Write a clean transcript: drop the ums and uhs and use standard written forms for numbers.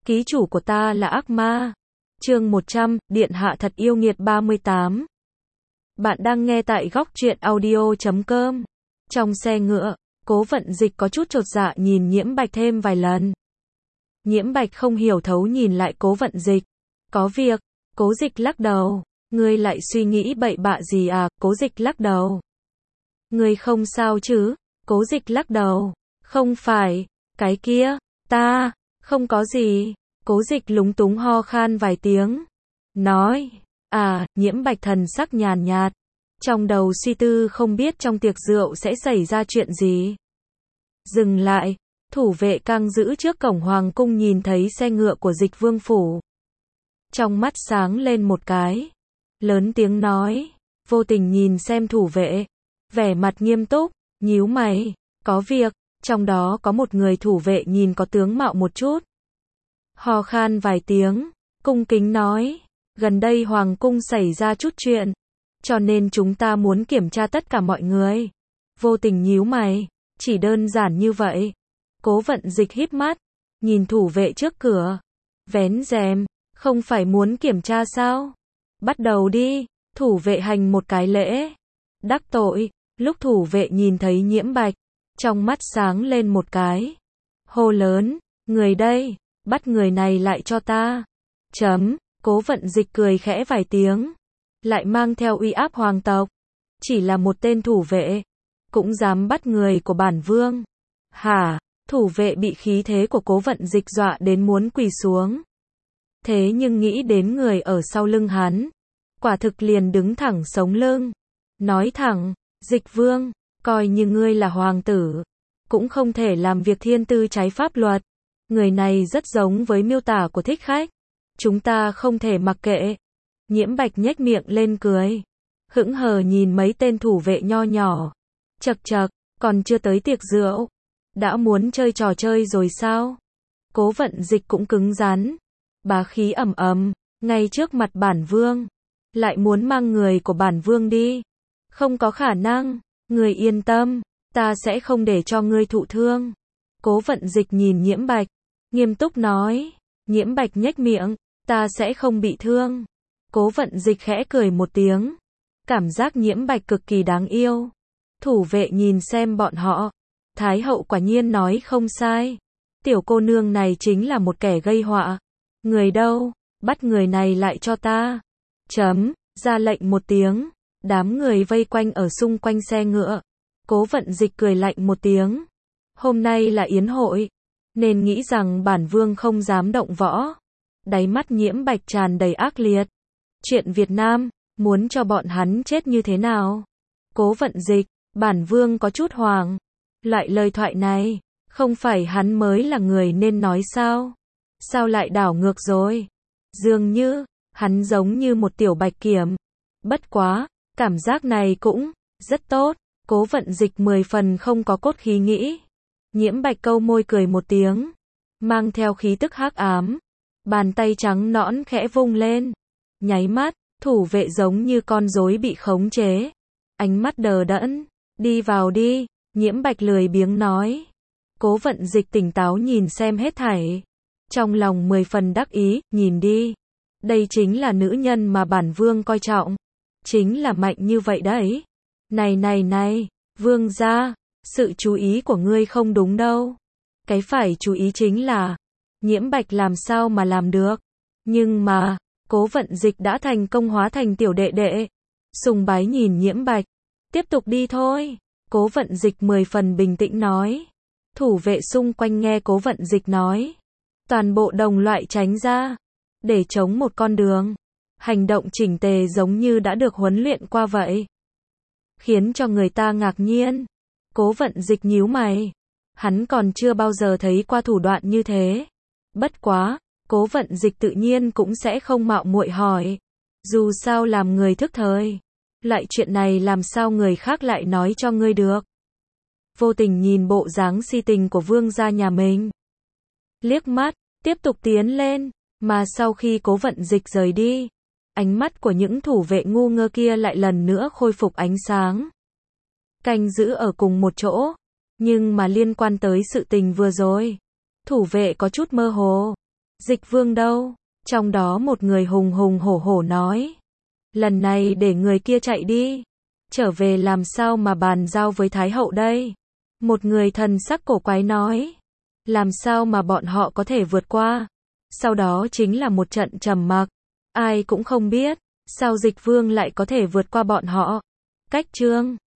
Ký chủ của ta là ác ma. Chương 100, Điện hạ thật yêu nghiệt 38. Bạn đang nghe tại góc truyện audio.com. Trong xe ngựa, Cố Vận Dịch có chút chột dạ nhìn Nhiễm Bạch thêm vài lần. Nhiễm Bạch không hiểu thấu nhìn lại Cố Vận Dịch. Có việc, Cố Dịch lắc đầu. Ngươi lại suy nghĩ bậy bạ gì à? Cố Dịch lắc đầu. Ngươi không sao chứ? Cố Dịch lắc đầu. Không phải, cái kia, ta, không có gì. Cố Dịch lúng túng ho khan vài tiếng. Nói, Nhiễm Bạch thần sắc nhàn nhạt. Trong đầu suy tư không biết trong tiệc rượu sẽ xảy ra chuyện gì. Dừng lại, thủ vệ canh giữ trước cổng hoàng cung nhìn thấy xe ngựa của Dịch Vương phủ. Trong mắt sáng lên một cái. Lớn tiếng nói, vô tình nhìn xem thủ vệ. Vẻ mặt nghiêm túc, nhíu mày, có việc, trong đó có một người thủ vệ nhìn có tướng mạo một chút. Ho khan vài tiếng, cung kính nói, gần đây hoàng cung xảy ra chút chuyện, cho nên chúng ta muốn kiểm tra tất cả mọi người. Vô tình nhíu mày, chỉ đơn giản như vậy. Cố Vận Dịch híp mắt, nhìn thủ vệ trước cửa, vén rèm, không phải muốn kiểm tra sao? Bắt đầu đi, thủ vệ hành một cái lễ. Đắc tội, lúc thủ vệ nhìn thấy Nhiễm Bạch, trong mắt sáng lên một cái. Hô lớn, người đây, bắt người này lại cho ta. Cố Vận Dịch cười khẽ vài tiếng, lại mang theo uy áp hoàng tộc. Chỉ là một tên thủ vệ, cũng dám bắt người của bản vương. Hả? Thủ vệ bị khí thế của Cố Vận Dịch dọa đến muốn quỳ xuống. Thế nhưng nghĩ đến người ở sau lưng hắn, quả thực liền đứng thẳng sống lưng. Nói thẳng, Dịch Vương, coi như ngươi là hoàng tử, cũng không thể làm việc thiên tư trái pháp luật. Người này rất giống với miêu tả của thích khách. Chúng ta không thể mặc kệ. Nhiễm Bạch nhếch miệng lên cười. Hững hờ nhìn mấy tên thủ vệ nho nhỏ. Chậc chậc, còn chưa tới tiệc rượu. Đã muốn chơi trò chơi rồi sao? Cố Vận Dịch cũng cứng rắn. Bá khí ầm ầm, ngay trước mặt bản vương. Lại muốn mang người của bản vương đi. Không có khả năng, người yên tâm, ta sẽ không để cho ngươi thụ thương. Cố Vận Dịch nhìn Nhiễm Bạch, nghiêm túc nói. Nhiễm Bạch nhếch miệng, ta sẽ không bị thương. Cố Vận Dịch khẽ cười một tiếng. Cảm giác Nhiễm Bạch cực kỳ đáng yêu. Thủ vệ nhìn xem bọn họ. Thái hậu quả nhiên nói không sai. Tiểu cô nương này chính là một kẻ gây họa. Người đâu? Bắt người này lại cho ta. Ra lệnh một tiếng. Đám người vây quanh ở xung quanh xe ngựa. Cố Vận Dịch cười lạnh một tiếng. Hôm nay là yến hội, nên nghĩ rằng bản vương không dám động võ. Đáy mắt Nhiễm Bạch tràn đầy ác liệt. Chuyện Việt Nam, muốn cho bọn hắn chết như thế nào? Cố Vận Dịch, bản vương có chút hoảng. Loại lời thoại này, không phải hắn mới là người nên nói sao? Sao lại đảo ngược rồi? Dường như, hắn giống như một tiểu bạch kiểm. Bất quá, cảm giác này cũng rất tốt. Cố Vận Dịch 10 phần không có cốt khí nghĩ. Nhiễm Bạch câu môi cười một tiếng, mang theo khí tức hắc ám. Bàn tay trắng nõn khẽ vung lên. Nháy mắt, thủ vệ giống như con rối bị khống chế. Ánh mắt đờ đẫn. Đi vào đi, Nhiễm Bạch lười biếng nói. Cố Vận Dịch tỉnh táo nhìn xem hết thảy. Trong lòng 10 phần đắc ý, nhìn đi. Đây chính là nữ nhân mà bản vương coi trọng. Chính là mạnh như vậy đấy. Này, vương gia, sự chú ý của ngươi không đúng đâu. Cái phải chú ý chính là, Nhiễm Bạch làm sao mà làm được. Nhưng mà, Cố Vận Dịch đã thành công hóa thành tiểu đệ đệ. Sùng bái nhìn Nhiễm Bạch. Tiếp tục đi thôi. Cố Vận Dịch 10 phần bình tĩnh nói. Thủ vệ xung quanh nghe Cố Vận Dịch nói. Toàn bộ đồng loại tránh ra. Để chống một con đường. Hành động chỉnh tề giống như đã được huấn luyện qua vậy. Khiến cho người ta ngạc nhiên. Cố Vận Dịch nhíu mày. Hắn còn chưa bao giờ thấy qua thủ đoạn như thế. Bất quá, Cố Vận Dịch tự nhiên cũng sẽ không mạo muội hỏi. Dù sao làm người thức thời. Loại chuyện này làm sao người khác lại nói cho ngươi được. Vô tình nhìn bộ dáng si tình của vương gia nhà mình. Liếc mắt, tiếp tục tiến lên. Mà sau khi Cố Vận Dịch rời đi, ánh mắt của những thủ vệ ngu ngơ kia lại lần nữa khôi phục ánh sáng. Canh giữ ở cùng một chỗ. Nhưng mà liên quan tới sự tình vừa rồi, thủ vệ có chút mơ hồ. Dịch vương đâu? Trong đó một người hùng hùng hổ hổ nói. Lần này để người kia chạy đi. Trở về làm sao mà bàn giao với Thái hậu đây? Một người thần sắc cổ quái nói. Làm sao mà bọn họ có thể vượt qua? Sau đó chính là một trận trầm mặc. Ai cũng không biết, sao dịch vương lại có thể vượt qua bọn họ. Cách chương